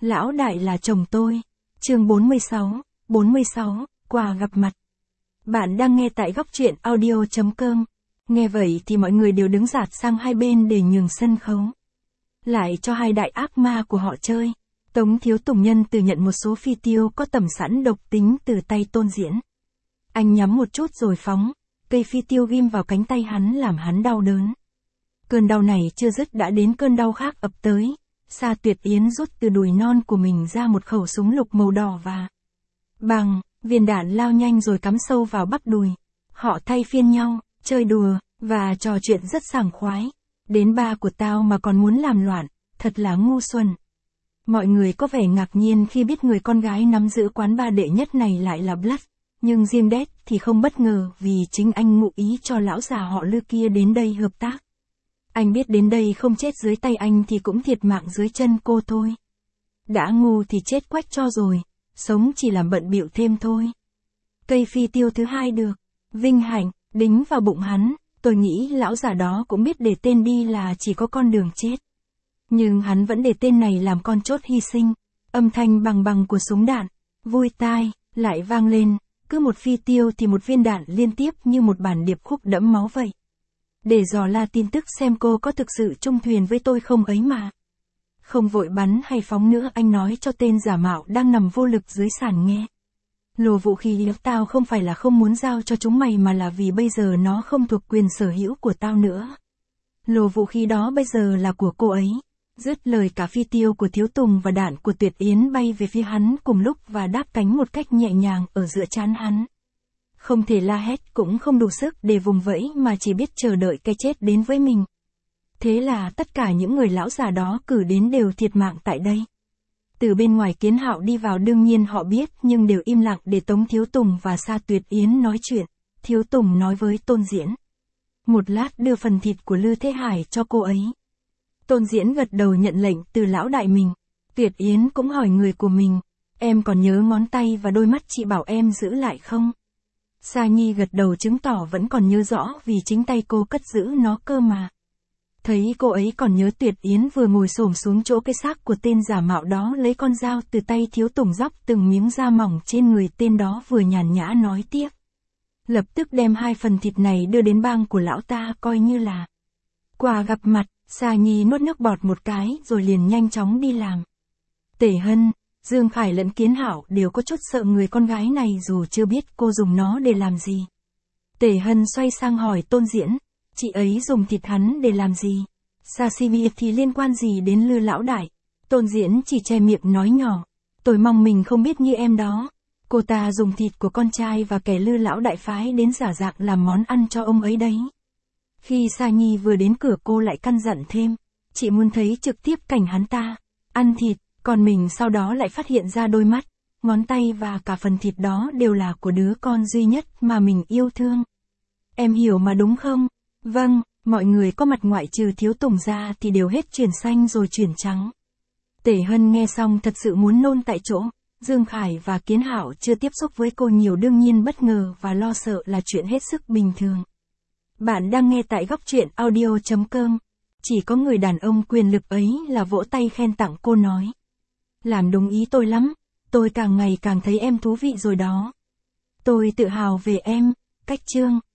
Lão đại là chồng tôi. Chương 46, quà gặp mặt. Bạn đang nghe tại góc truyện audio.com. Nghe vậy thì mọi người đều đứng dạt sang hai bên để nhường sân khấu. Lại cho hai đại ác ma của họ chơi. Tống Thiếu Tùng nhân từ nhận một số phi tiêu có tầm sẵn độc tính từ tay Tôn Diễn. Anh nhắm một chút rồi phóng, cây phi tiêu ghim vào cánh tay hắn làm hắn đau đớn. Cơn đau này chưa dứt đã đến cơn đau khác ập tới. Sa Tuyệt Yến rút từ đùi non của mình ra một khẩu súng lục màu đỏ và bằng, viên đạn lao nhanh rồi cắm sâu vào bắp đùi. Họ thay phiên nhau, chơi đùa, và trò chuyện rất sảng khoái. Đến ba của tao mà còn muốn làm loạn, thật là ngu xuẩn. Mọi người có vẻ ngạc nhiên khi biết người con gái nắm giữ quán bar đệ nhất này lại là Blood, nhưng Diêm Đét thì không bất ngờ vì chính anh ngụ ý cho lão già họ Lư kia đến đây hợp tác. Anh biết đến đây không chết dưới tay anh thì cũng thiệt mạng dưới chân cô thôi. Đã ngu thì chết quách cho rồi, sống chỉ làm bận bịu thêm thôi. Cây phi tiêu thứ hai được, vinh hạnh, đính vào bụng hắn, tôi nghĩ lão già đó cũng biết để tên đi là chỉ có con đường chết. Nhưng hắn vẫn để tên này làm con chốt hy sinh, âm thanh bằng bằng của súng đạn, vui tai, lại vang lên, cứ một phi tiêu thì một viên đạn liên tiếp như một bản điệp khúc đẫm máu vậy. Để dò la tin tức xem cô có thực sự chung thuyền với tôi không ấy mà. Không vội bắn hay phóng nữa, anh nói cho tên giả mạo đang nằm vô lực dưới sàn nghe. Lô vũ khí tao không phải là không muốn giao cho chúng mày mà là vì bây giờ nó không thuộc quyền sở hữu của tao nữa. Lô vũ khí đó bây giờ là của cô ấy. Dứt lời cả phi tiêu của Thiếu Tùng và đạn của Tuyệt Yến bay về phía hắn cùng lúc và đáp cánh một cách nhẹ nhàng ở giữa trán hắn. Không thể la hét cũng không đủ sức để vùng vẫy mà chỉ biết chờ đợi cái chết đến với mình. Thế là tất cả những người lão già đó cử đến đều thiệt mạng tại đây. Từ bên ngoài Kiến Hạo đi vào đương nhiên họ biết nhưng đều im lặng để Tống Thiếu Tùng và Sa Tuyệt Yến nói chuyện. Thiếu Tùng nói với Tôn Diễn. Một lát đưa phần thịt của Lư Thế Hải cho cô ấy. Tôn Diễn gật đầu nhận lệnh từ lão đại mình. Tuyệt Yến cũng hỏi người của mình. Em còn nhớ ngón tay và đôi mắt chị bảo em giữ lại không? Sa Nhi gật đầu chứng tỏ vẫn còn nhớ rõ vì chính tay cô cất giữ nó cơ mà. Thấy cô ấy còn nhớ, Tuyệt Yến vừa ngồi xổm xuống chỗ cái xác của tên giả mạo đó lấy con dao từ tay Thiếu Tùng róc từng miếng da mỏng trên người tên đó vừa nhàn nhã nói tiếp. Lập tức đem hai phần thịt này đưa đến bang của lão ta coi như là quà gặp mặt. Sa Nhi nuốt nước bọt một cái rồi liền nhanh chóng đi làm. Tể Hân, Dương Khải lẫn Kiến Hạo đều có chút sợ người con gái này dù chưa biết cô dùng nó để làm gì. Tể Hân xoay sang hỏi Tôn Diễn, chị ấy dùng thịt hắn để làm gì? Sashimi thì liên quan gì đến Lư lão đại? Tôn Diễn chỉ che miệng nói nhỏ, tôi mong mình không biết như em đó. Cô ta dùng thịt của con trai và kẻ Lư lão đại phái đến giả dạng làm món ăn cho ông ấy đấy. Khi Sa Nhi vừa đến cửa cô lại căn dặn thêm, chị muốn thấy trực tiếp cảnh hắn ta ăn thịt, còn mình sau đó lại phát hiện ra đôi mắt, ngón tay và cả phần thịt đó đều là của đứa con duy nhất mà mình yêu thương. Em hiểu mà đúng không? Vâng, mọi người có mặt ngoại trừ Thiếu Tùng ra thì đều hết chuyển xanh rồi chuyển trắng. Tể Hân nghe xong thật sự muốn nôn tại chỗ. Dương Khải và Kiến Hạo chưa tiếp xúc với cô nhiều đương nhiên bất ngờ và lo sợ là chuyện hết sức bình thường. Bạn đang nghe tại góc truyện audio.com. Chỉ có người đàn ông quyền lực ấy là vỗ tay khen tặng cô nói. Làm đúng ý tôi lắm, tôi càng ngày càng thấy em thú vị rồi đó. Tôi tự hào về em, Cách Trương.